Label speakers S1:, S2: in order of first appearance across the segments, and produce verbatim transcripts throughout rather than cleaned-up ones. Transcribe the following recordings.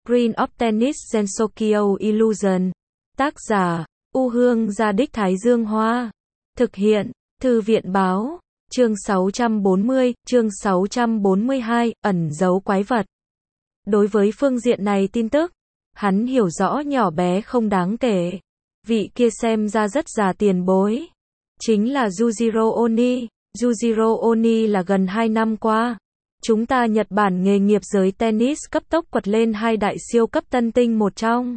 S1: Green of Tennis Gensokyo Illusion. Tác giả, U Hương Gia Đích Thái Dương Hoa. Thực hiện, Thư viện Báo. Chương sáu trăm bốn mươi, chương sáu trăm bốn mươi hai, ẩn giấu quái vật. Đối với phương diện này tin tức, hắn hiểu rõ nhỏ bé không đáng kể. Vị kia xem ra rất già tiền bối. Chính là Yujiro Oni. Yujiro Oni là gần hai năm qua. Chúng ta Nhật Bản nghề nghiệp giới tennis cấp tốc quật lên hai đại siêu cấp tân tinh một trong.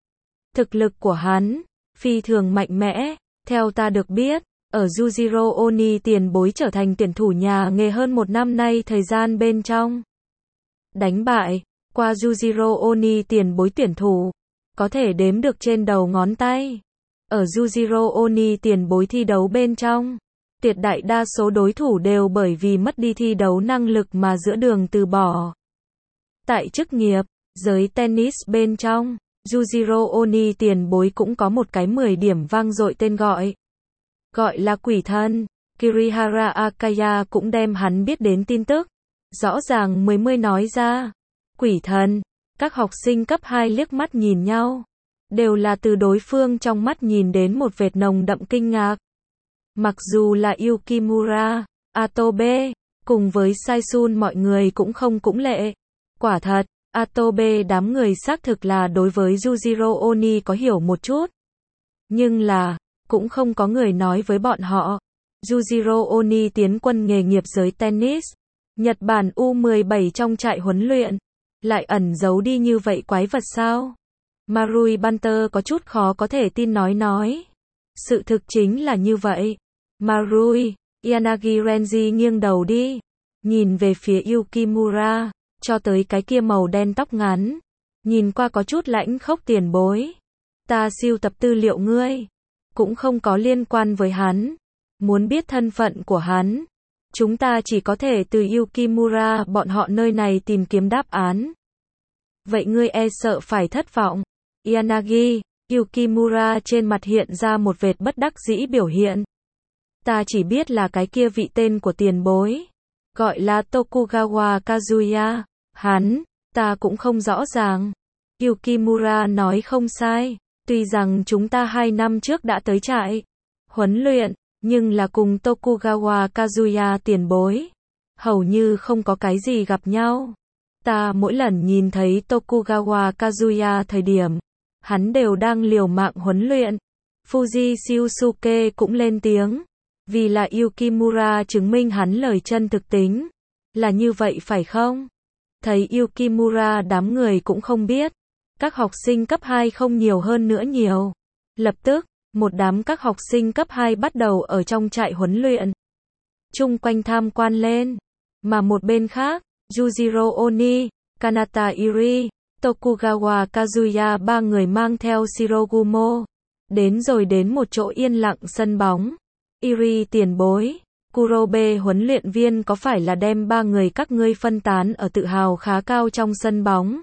S1: Thực lực của hắn, phi thường mạnh mẽ. Theo ta được biết, ở Yujiro Oni tiền bối trở thành tuyển thủ nhà nghề hơn một năm nay thời gian bên trong. Đánh bại, qua Yujiro Oni tiền bối tuyển thủ, có thể đếm được trên đầu ngón tay. Ở Yujiro Oni tiền bối thi đấu bên trong, tuyệt đại đa số đối thủ đều bởi vì mất đi thi đấu năng lực mà giữa đường từ bỏ. Tại chức nghiệp, giới tennis bên trong, Yujiro Oni tiền bối cũng có một cái mười điểm vang dội tên gọi. Gọi là quỷ thần. Kirihara Akaya cũng đem hắn biết đến tin tức. Rõ ràng mới mới nói ra. Quỷ thần. Các học sinh cấp hai liếc mắt nhìn nhau. Đều là từ đối phương trong mắt nhìn đến một vệt nồng đậm kinh ngạc. Mặc dù là Yukimura, Atobe, cùng với Saisun mọi người cũng không cũng lệ. Quả thật, Atobe đám người xác thực là đối với Yujiro Oni có hiểu một chút. Nhưng là, cũng không có người nói với bọn họ. Yujiro Oni tiến quân nghề nghiệp giới tennis. Nhật Bản U mười bảy trong trại huấn luyện. Lại ẩn giấu đi như vậy quái vật sao? Marui Banter có chút khó có thể tin nói nói. Sự thực chính là như vậy. Marui, Yanagi Renji nghiêng đầu đi. Nhìn về phía Yukimura. Cho tới cái kia màu đen tóc ngắn. Nhìn qua có chút lãnh khốc tiền bối. Ta siêu tập tư liệu ngươi. Cũng không có liên quan với hắn. Muốn biết thân phận của hắn, chúng ta chỉ có thể từ Yukimura bọn họ nơi này tìm kiếm đáp án. Vậy ngươi e sợ phải thất vọng. Yanagi, Yukimura trên mặt hiện ra một vệt bất đắc dĩ biểu hiện. Ta chỉ biết là cái kia vị tên của tiền bối. Gọi là Tokugawa Kazuya. Hắn, ta cũng không rõ ràng. Yukimura nói không sai. Tuy rằng chúng ta hai năm trước đã tới trại huấn luyện, nhưng là cùng Tokugawa Kazuya tiền bối. Hầu như không có cái gì gặp nhau. Ta mỗi lần nhìn thấy Tokugawa Kazuya thời điểm, hắn đều đang liều mạng huấn luyện. Fuji Shiosuke cũng lên tiếng. Vì là Yukimura chứng minh hắn lời chân thực tính. Là như vậy phải không? Thấy Yukimura đám người cũng không biết. Các học sinh cấp hai không nhiều hơn nữa nhiều. Lập tức, một đám các học sinh cấp hai bắt đầu ở trong trại huấn luyện. Chung quanh tham quan lên. Mà một bên khác, Yujiro Oni, Kanata Iri, Tokugawa Kazuya ba người mang theo Shirogumo. Đến rồi đến một chỗ yên lặng sân bóng. Iri tiền bối, Kurobe huấn luyện viên có phải là đem ba người các ngươi phân tán ở tự hào khá cao trong sân bóng?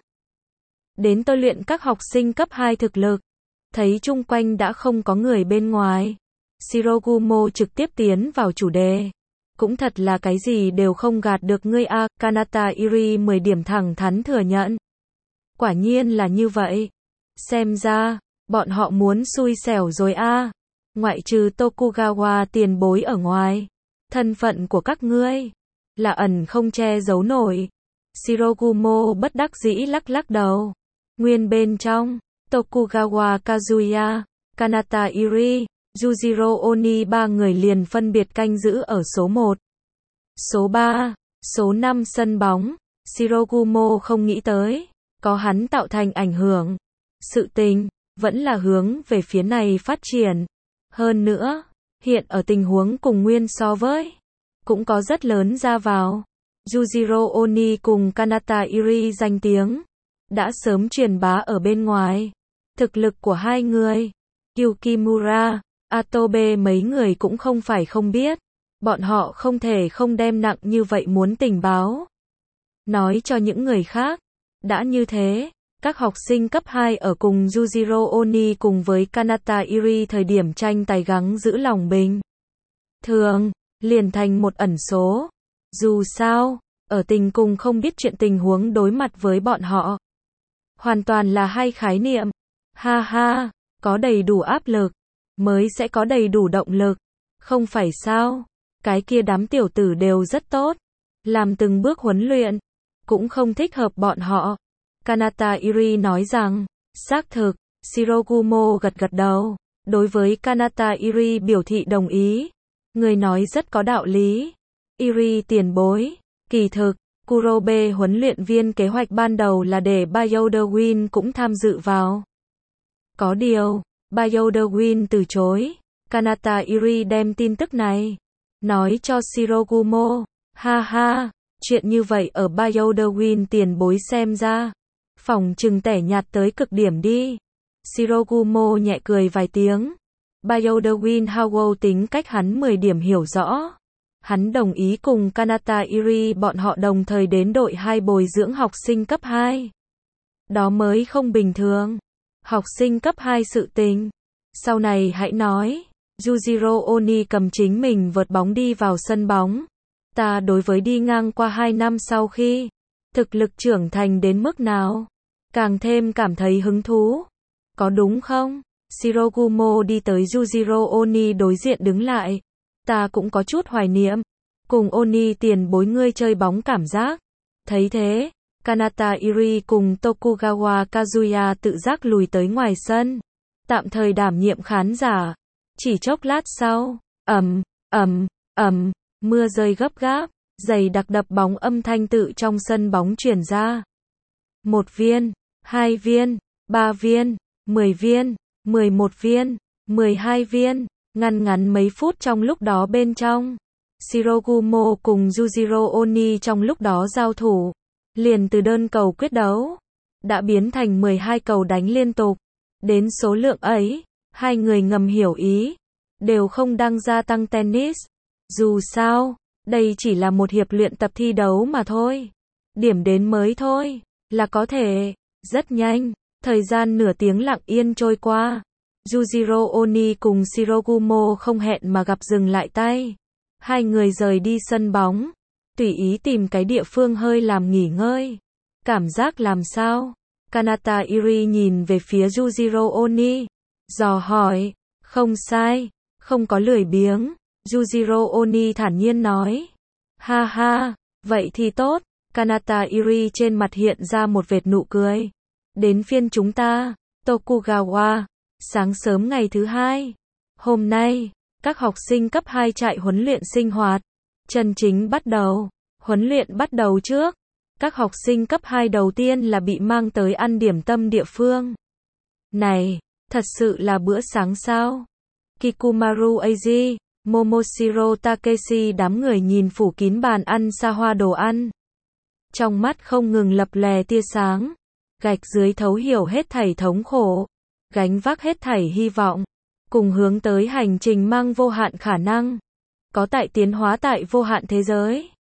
S1: Đến tôi luyện các học sinh cấp hai thực lực. Thấy chung quanh đã không có người bên ngoài. Shirogumo trực tiếp tiến vào chủ đề. Cũng thật là cái gì đều không gạt được ngươi a. Kanata Iri mười điểm thẳng thắn thừa nhận. Quả nhiên là như vậy. Xem ra, bọn họ muốn xui xẻo rồi a. Ngoại trừ Tokugawa tiền bối ở ngoài. Thân phận của các ngươi là ẩn không che giấu nổi. Shirogumo bất đắc dĩ lắc lắc đầu. Nguyên bên trong, Tokugawa Kazuya, Kanata Iri, Yujiro Oni ba người liền phân biệt canh giữ ở số một, số ba, số năm sân bóng. Shirogumo không nghĩ tới, có hắn tạo thành ảnh hưởng. Sự tình, vẫn là hướng về phía này phát triển. Hơn nữa, hiện ở tình huống cùng nguyên so với, cũng có rất lớn ra vào. Yujiro Oni cùng Kanata Iri danh tiếng đã sớm truyền bá ở bên ngoài. Thực lực của hai người, Yukimura, Atobe mấy người cũng không phải không biết. Bọn họ không thể không đem nặng như vậy muốn tình báo. Nói cho những người khác. Đã như thế, các học sinh cấp hai ở cùng Yujiro Oni cùng với Kanata Iri thời điểm tranh tài gắng giữ lòng bình thường, liền thành một ẩn số. Dù sao, ở tình cùng không biết chuyện tình huống đối mặt với bọn họ. Hoàn toàn là hai khái niệm. Ha ha, có đầy đủ áp lực, mới sẽ có đầy đủ động lực. Không phải sao? Cái kia đám tiểu tử đều rất tốt. Làm từng bước huấn luyện, cũng không thích hợp bọn họ. Kanata Iri nói rằng, xác thực, Shirogumo gật gật đầu. Đối với Kanata Iri biểu thị đồng ý. Người nói rất có đạo lý. Iri tiền bối. Kỳ thực, Kurobe huấn luyện viên kế hoạch ban đầu là để Bioderwin cũng tham dự vào. Có điều, Bioderwin từ chối. Kanata Iri đem tin tức này nói cho Shirogumo. Ha ha, chuyện như vậy ở Bioderwin tiền bối xem ra, phỏng chừng tẻ nhạt tới cực điểm đi. Shirogumo nhẹ cười vài tiếng. Bioderwin Howell tính cách hắn mười điểm hiểu rõ. Hắn đồng ý cùng Kanata Iri bọn họ đồng thời đến đội hai bồi dưỡng học sinh cấp hai. Đó mới không bình thường. Học sinh cấp hai sự tình. Sau này hãy nói. Yujiro Oni cầm chính mình vợt bóng đi vào sân bóng. Ta đối với đi ngang qua hai năm sau khi thực lực trưởng thành đến mức nào, càng thêm cảm thấy hứng thú. Có đúng không? Shirogumo đi tới Yujiro Oni đối diện đứng lại. Ta cũng có chút hoài niệm. Cùng Oni tiền bối ngươi chơi bóng cảm giác. Thấy thế, Kanata Iri cùng Tokugawa Kazuya tự giác lùi tới ngoài sân. Tạm thời đảm nhiệm khán giả. Chỉ chốc lát sau, ầm, ầm, ầm, mưa rơi gấp gáp, dày đặc đập bóng âm thanh tự trong sân bóng truyền ra. Một viên, hai viên, ba viên, mười viên, mười một viên, mười hai viên, ngăn ngắn mấy phút trong lúc đó bên trong. Shirogumo cùng Yujiro Oni trong lúc đó giao thủ, liền từ đơn cầu quyết đấu, đã biến thành mười hai cầu đánh liên tục. Đến số lượng ấy, hai người ngầm hiểu ý, đều không đang gia tăng tennis. Dù sao, đây chỉ là một hiệp luyện tập thi đấu mà thôi. Điểm đến mới thôi, là có thể. Rất nhanh, thời gian nửa tiếng lặng yên trôi qua. Yujiro Oni cùng Shirogumo không hẹn mà gặp dừng lại tay. Hai người rời đi sân bóng, tùy ý tìm cái địa phương hơi làm nghỉ ngơi. Cảm giác làm sao? Kanata Iri nhìn về phía Yujiro Oni, dò hỏi. Không sai, không có lười biếng. Yujiro Oni thản nhiên nói. Ha ha, vậy thì tốt. Kanata Iri trên mặt hiện ra một vệt nụ cười. Đến phiên chúng ta, Tokugawa. Sáng sớm ngày thứ hai. Hôm nay, các học sinh cấp hai trại huấn luyện sinh hoạt. Chân chính bắt đầu. Huấn luyện bắt đầu trước. Các học sinh cấp hai đầu tiên là bị mang tới ăn điểm tâm địa phương. Này, thật sự là bữa sáng sao? Kikumaru Eiji, Momoshiro Takeshi đám người nhìn phủ kín bàn ăn xa hoa đồ ăn. Trong mắt không ngừng lập lè tia sáng. Gạch dưới thấu hiểu hết thảy thống khổ. Gánh vác hết thảy hy vọng. Cùng hướng tới hành trình mang vô hạn khả năng. Có tại tiến hóa tại vô hạn thế giới.